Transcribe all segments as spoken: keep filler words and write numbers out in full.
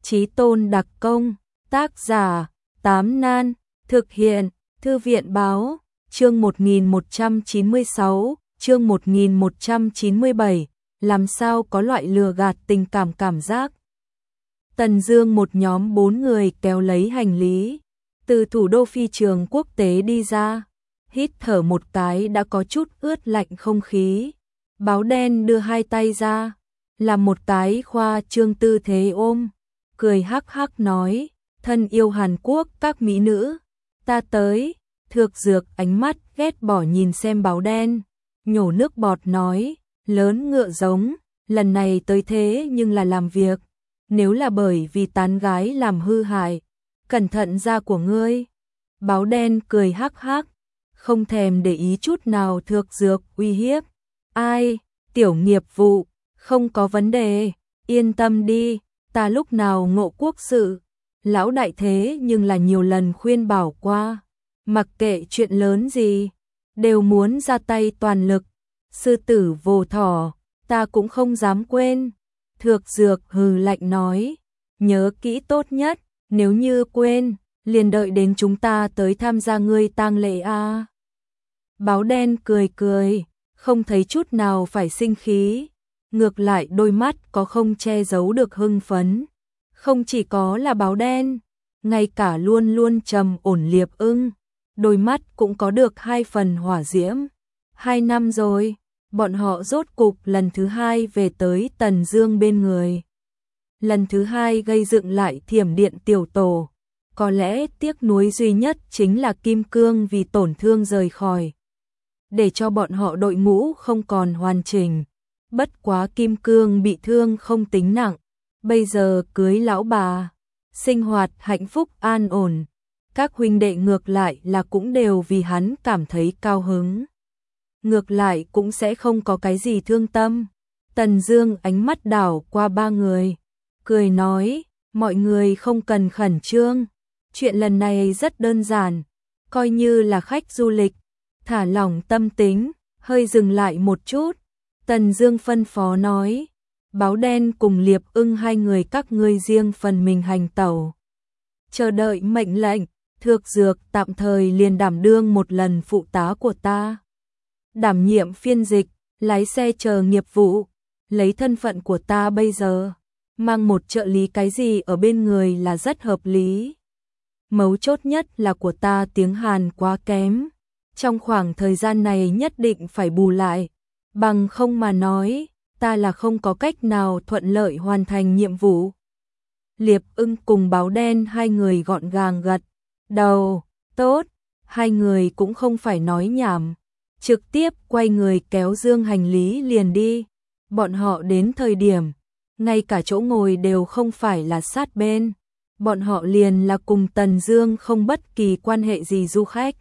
Chí tôn đặc công, tác giả, Tám Nan, thực hiện, Thư viện báo, chương một nghìn một trăm chín mươi sáu, chương một nghìn một trăm chín mươi bảy, làm sao có loại lừa gạt tình cảm cảm giác. Tần Dương một nhóm bốn người kéo lấy hành lý, từ thủ đô phi trường quốc tế đi ra, hít thở một cái đã có chút ướt lạnh không khí. Báo đen đưa hai tay ra, làm một cái khoa trương tư thế ôm, cười hắc hắc nói, thân yêu Hàn Quốc các mỹ nữ, ta tới. Thược Dược ánh mắt ghét bỏ nhìn xem báo đen, nhổ nước bọt nói, lớn ngựa giống, lần này tới thế nhưng là làm việc, nếu là bởi vì tán gái làm hư hại, cẩn thận da của ngươi. Báo đen cười hắc hắc, không thèm để ý chút nào Thược Dược uy hiếp. Ai, tiểu nghiệp vụ, không có vấn đề, yên tâm đi, ta lúc nào ngộ quốc sự, lão đại thế nhưng là nhiều lần khuyên bảo qua, mặc kệ chuyện lớn gì, đều muốn ra tay toàn lực, sư tử vô thỏ, ta cũng không dám quên. Thược Dược hừ lạnh nói, nhớ kỹ tốt nhất, nếu như quên, liền đợi đến chúng ta tới tham gia ngươi tang lễ a. Báo đen cười cười, không thấy chút nào phải sinh khí, ngược lại đôi mắt có không che giấu được hưng phấn. Không chỉ có là báo đen, ngay cả luôn luôn trầm ổn Liệp Ưng, đôi mắt cũng có được hai phần hỏa diễm. Hai năm rồi, bọn họ rốt cục lần thứ hai về tới Tần Dương bên người. Lần thứ hai gây dựng lại Thiểm Điện tiểu tổ, có lẽ tiếc nuối duy nhất chính là Kim Cương vì tổn thương rời khỏi, để cho bọn họ đội ngũ không còn hoàn chỉnh. Bất quá Kim Cương bị thương không tính nặng, bây giờ cưới lão bà, sinh hoạt hạnh phúc an ổn, các huynh đệ ngược lại là cũng đều vì hắn cảm thấy cao hứng. Ngược lại cũng sẽ không có cái gì thương tâm. Tần Dương ánh mắt đảo qua ba người, cười nói, mọi người không cần khẩn trương, chuyện lần này rất đơn giản, coi như là khách du lịch, thả lỏng tâm tính. Hơi dừng lại một chút, Tần Dương phân phó nói, báo đen cùng Liệp Ưng hai người các ngươi riêng phần mình hành tẩu, chờ đợi mệnh lệnh. Thược Dược tạm thời liền đảm đương một lần phụ tá của ta, đảm nhiệm phiên dịch, lái xe chờ nghiệp vụ. Lấy thân phận của ta bây giờ, mang một trợ lý cái gì ở bên người là rất hợp lý. Mấu chốt nhất là của ta tiếng Hàn quá kém, trong khoảng thời gian này nhất định phải bù lại, bằng không mà nói, ta là không có cách nào thuận lợi hoàn thành nhiệm vụ. Liệp Ưng cùng báo đen hai người gọn gàng gật đầu, tốt. Hai người cũng không phải nói nhảm, trực tiếp quay người kéo dương hành lý liền đi. Bọn họ đến thời điểm, ngay cả chỗ ngồi đều không phải là sát bên, bọn họ liền là cùng Tần Dương không bất kỳ quan hệ gì du khách.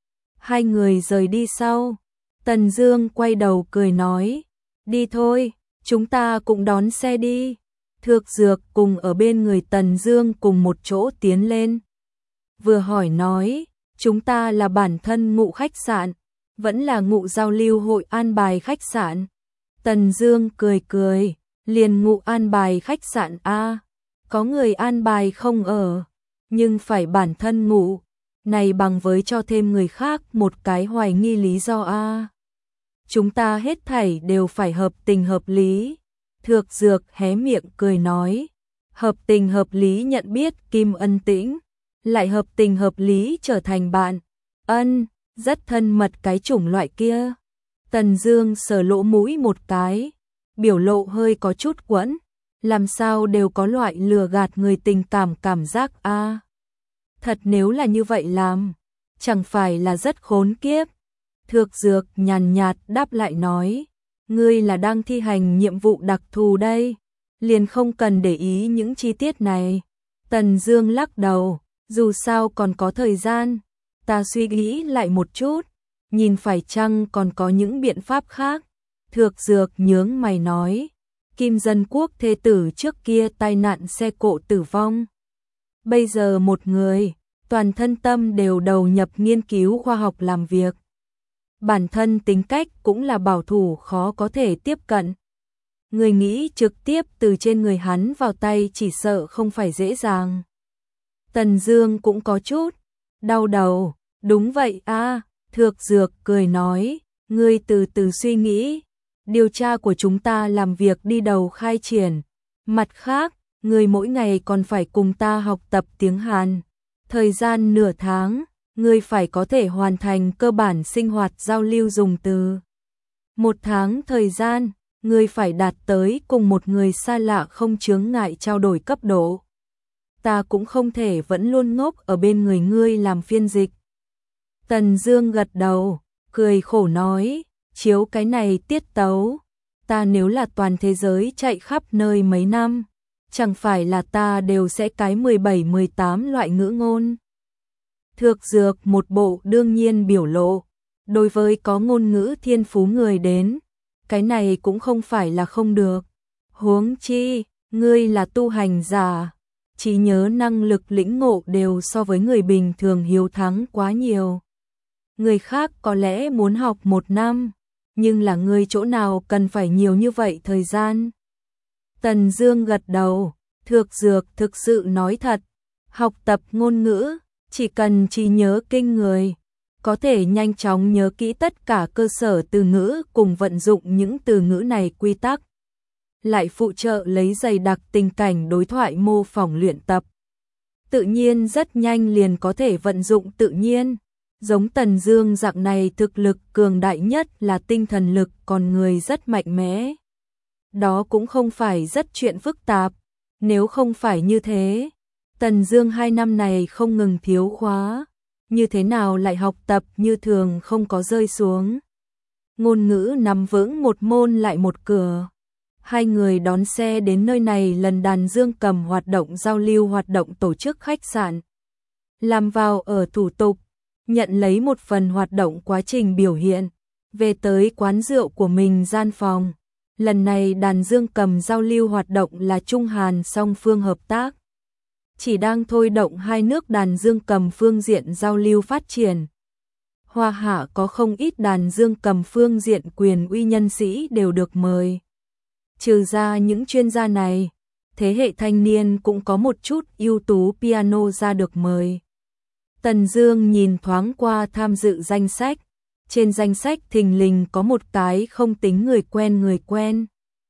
Hai người rời đi sau, Tần Dương quay đầu cười nói, đi thôi, chúng ta cũng đón xe đi. Thược Dược cùng ở bên người Tần Dương cùng một chỗ tiến lên, vừa hỏi nói, chúng ta là bản thân ngụ khách sạn, vẫn là ngụ giao lưu hội an bài khách sạn. Tần Dương cười cười, liền ngụ an bài khách sạn a, có người an bài không ở, nhưng phải bản thân ngụ, này bằng với cho thêm người khác một cái hoài nghi lý do a. Chúng ta hết thảy đều phải hợp tình hợp lý. Thược Dược hé miệng cười nói, hợp tình hợp lý nhận biết Kim Ân Tĩnh, lại hợp tình hợp lý trở thành bạn. Ân, rất thân mật cái chủng loại kia. Tần Dương sờ lỗ mũi một cái, biểu lộ hơi có chút quẫn, làm sao đều có loại lừa gạt người tình cảm cảm giác a. À, thật nếu là như vậy làm, chẳng phải là rất khốn kiếp. Thược Dược nhàn nhạt đáp lại nói, ngươi là đang thi hành nhiệm vụ đặc thù đây, liền không cần để ý những chi tiết này. Tần Dương lắc đầu, dù sao còn có thời gian, ta suy nghĩ lại một chút, nhìn phải chăng còn có những biện pháp khác. Thược Dược nhướng mày nói, Kim Dân Quốc thê tử trước kia tai nạn xe cộ tử vong, bây giờ một người, toàn thân tâm đều đầu nhập nghiên cứu khoa học làm việc. Bản thân tính cách cũng là bảo thủ khó có thể tiếp cận. Người nghĩ trực tiếp từ trên người hắn vào tay chỉ sợ không phải dễ dàng. Tần Dương cũng có chút đau đầu, đúng vậy a, Thược Dược cười nói, ngươi từ từ suy nghĩ, điều tra của chúng ta làm việc đi đầu khai triển, mặt khác, ngươi mỗi ngày còn phải cùng ta học tập tiếng Hàn, thời gian nửa tháng, ngươi phải có thể hoàn thành cơ bản sinh hoạt giao lưu dùng từ. Một tháng thời gian, ngươi phải đạt tới cùng một người xa lạ không chướng ngại trao đổi cấp độ. Ta cũng không thể vẫn luôn ngốc ở bên người ngươi làm phiên dịch. Tần Dương gật đầu, cười khổ nói, chiếu cái này tiết tấu, ta nếu là toàn thế giới chạy khắp nơi mấy năm, chẳng phải là ta đều sẽ cái mười bảy mười tám loại ngữ ngôn. Thược Dược một bộ đương nhiên biểu lộ, đối với có ngôn ngữ thiên phú người đến, cái này cũng không phải là không được. Huống chi, ngươi là tu hành giả, trí nhớ năng lực lĩnh ngộ đều so với người bình thường hiếu thắng quá nhiều. Người khác có lẽ muốn học một năm, nhưng là ngươi chỗ nào cần phải nhiều như vậy thời gian. Tần Dương gật đầu, Thược Dược thực sự nói thật, học tập ngôn ngữ, chỉ cần trí nhớ kinh người, có thể nhanh chóng nhớ kỹ tất cả cơ sở từ ngữ cùng vận dụng những từ ngữ này quy tắc. Lại phụ trợ lấy dày đặc tình cảnh đối thoại mô phỏng luyện tập. Tự nhiên rất nhanh liền có thể vận dụng tự nhiên. Giống Tần Dương dạng này thực lực cường đại nhất là tinh thần lực, còn người rất mạnh mẽ. Đó cũng không phải rất chuyện phức tạp. Nếu không phải như thế, Tần Dương hai năm này không ngừng thiếu khóa, như thế nào lại học tập như thường không có rơi xuống. Ngôn ngữ nắm vững một môn lại một cửa. Hai người đón xe đến nơi này lần đàn dương cầm hoạt động giao lưu hoạt động tổ chức khách sạn. Làm vào ở thủ tục, nhận lấy một phần hoạt động quá trình biểu hiện, về tới quán rượu của mình gian phòng. Lần này đàn dương cầm giao lưu hoạt động là Trung Hàn song phương hợp tác. Chỉ đang thôi động hai nước đàn dương cầm phương diện giao lưu phát triển. Hoa Hạ có không ít đàn dương cầm phương diện quyền uy nhân sĩ đều được mời. Trừ ra những chuyên gia này, thế hệ thanh niên cũng có một chút ưu tú piano ra được mời. Tần Dương nhìn thoáng qua tham dự danh sách, trên danh sách thình lình có một cái không tính người quen người quen.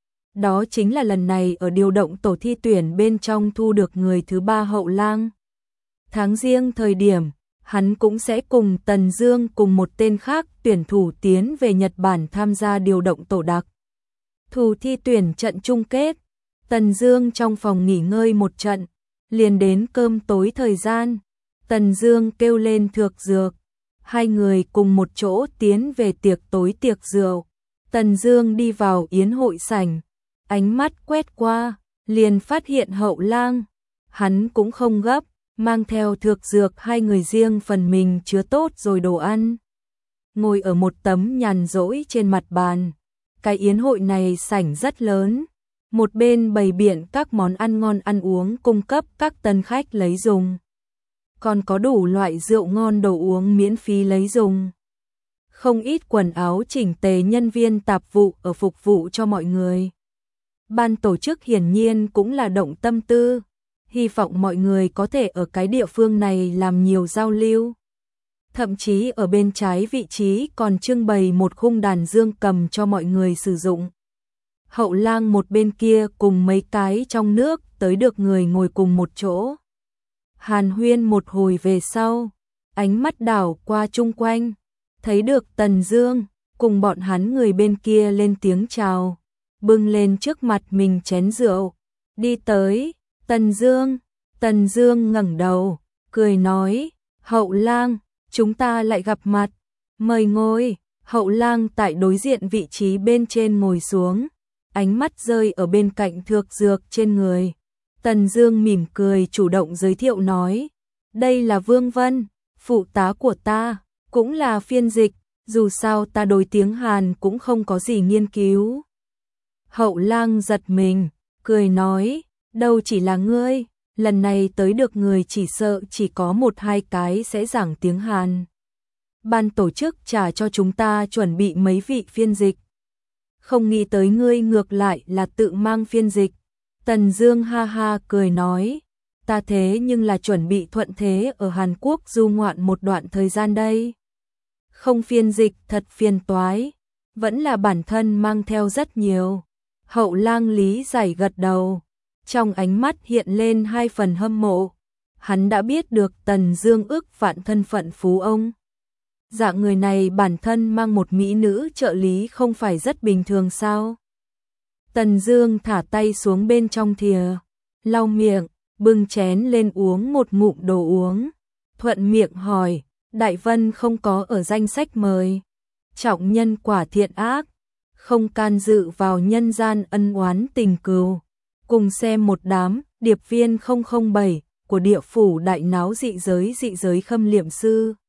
Đó chính là lần này ở điều động tổ thi tuyển bên trong thu được người thứ ba Hậu Lang. Tháng Giêng thời điểm, hắn cũng sẽ cùng Tần Dương cùng một tên khác tuyển thủ tiến về Nhật Bản tham gia điều động tổ đặc. Thủ thi tuyển trận chung kết, Tần Dương trong phòng nghỉ ngơi một trận, liền đến cơm tối thời gian. Tần Dương kêu lên Thược Dược, hai người cùng một chỗ tiến về tiệc tối tiệc rượu. Tần Dương đi vào yến hội sảnh, ánh mắt quét qua, liền phát hiện Hậu Lang. Hắn cũng không gấp, mang theo Thược Dược hai người riêng phần mình chứa tốt rồi đồ ăn. Ngồi ở một tấm nhàn rỗi trên mặt bàn. Cái yến hội này sảnh rất lớn, một bên bày biện các món ăn ngon ăn uống cung cấp các tân khách lấy dùng. Còn có đủ loại rượu ngon đồ uống miễn phí lấy dùng. Không ít quần áo chỉnh tề nhân viên tạp vụ ở phục vụ cho mọi người. Ban tổ chức hiển nhiên cũng là động tâm tư, hy vọng mọi người có thể ở cái địa phương này làm nhiều giao lưu. Thậm chí ở bên trái vị trí còn trưng bày một khung đàn dương cầm cho mọi người sử dụng. Hậu Lang một bên kia cùng mấy cái trong nước tới được người ngồi cùng một chỗ. Hàn huyên một hồi về sau, ánh mắt đảo qua chung quanh, thấy được Tần Dương, cùng bọn hắn người bên kia lên tiếng chào, bưng lên trước mặt mình chén rượu, đi tới, Tần Dương, Tần Dương ngẩng đầu, cười nói, Hậu Lang, chúng ta lại gặp mặt, mời ngồi. Hậu Lang tại đối diện vị trí bên trên ngồi xuống, ánh mắt rơi ở bên cạnh Thược Dược trên người. Tần Dương mỉm cười chủ động giới thiệu nói, đây là Vương Vân, phụ tá của ta, cũng là phiên dịch, dù sao ta đối tiếng Hàn cũng không có gì nghiên cứu. Hậu Lang giật mình, cười nói, đâu chỉ là ngươi, lần này tới được người chỉ sợ chỉ có một hai cái sẽ giảng tiếng Hàn. Ban tổ chức trả cho chúng ta chuẩn bị mấy vị phiên dịch. không nghĩ tới ngươi ngược lại là tự mang phiên dịch. Tần Dương ha ha cười nói, ta thế nhưng là chuẩn bị thuận thế ở Hàn Quốc du ngoạn một đoạn thời gian đây. Không phiên dịch thật phiền toái, vẫn là bản thân mang theo rất nhiều. Hậu Lang lý giải gật đầu, trong ánh mắt hiện lên hai phần hâm mộ. Hắn đã biết được Tần Dương ước vạn thân phận phú ông. Dạng người này bản thân mang một mỹ nữ trợ lý không phải rất bình thường sao? Tần Dương thả tay xuống bên trong thìa, lau miệng, bưng chén lên uống một ngụm đồ uống. Thuận miệng hỏi, Đại Vân không có ở danh sách mời. Trọng nhân quả thiện ác, không can dự vào nhân gian ân oán tình cừu. Cùng xem một đám điệp viên không không bảy của địa phủ đại náo dị giới dị giới khâm liệm sư.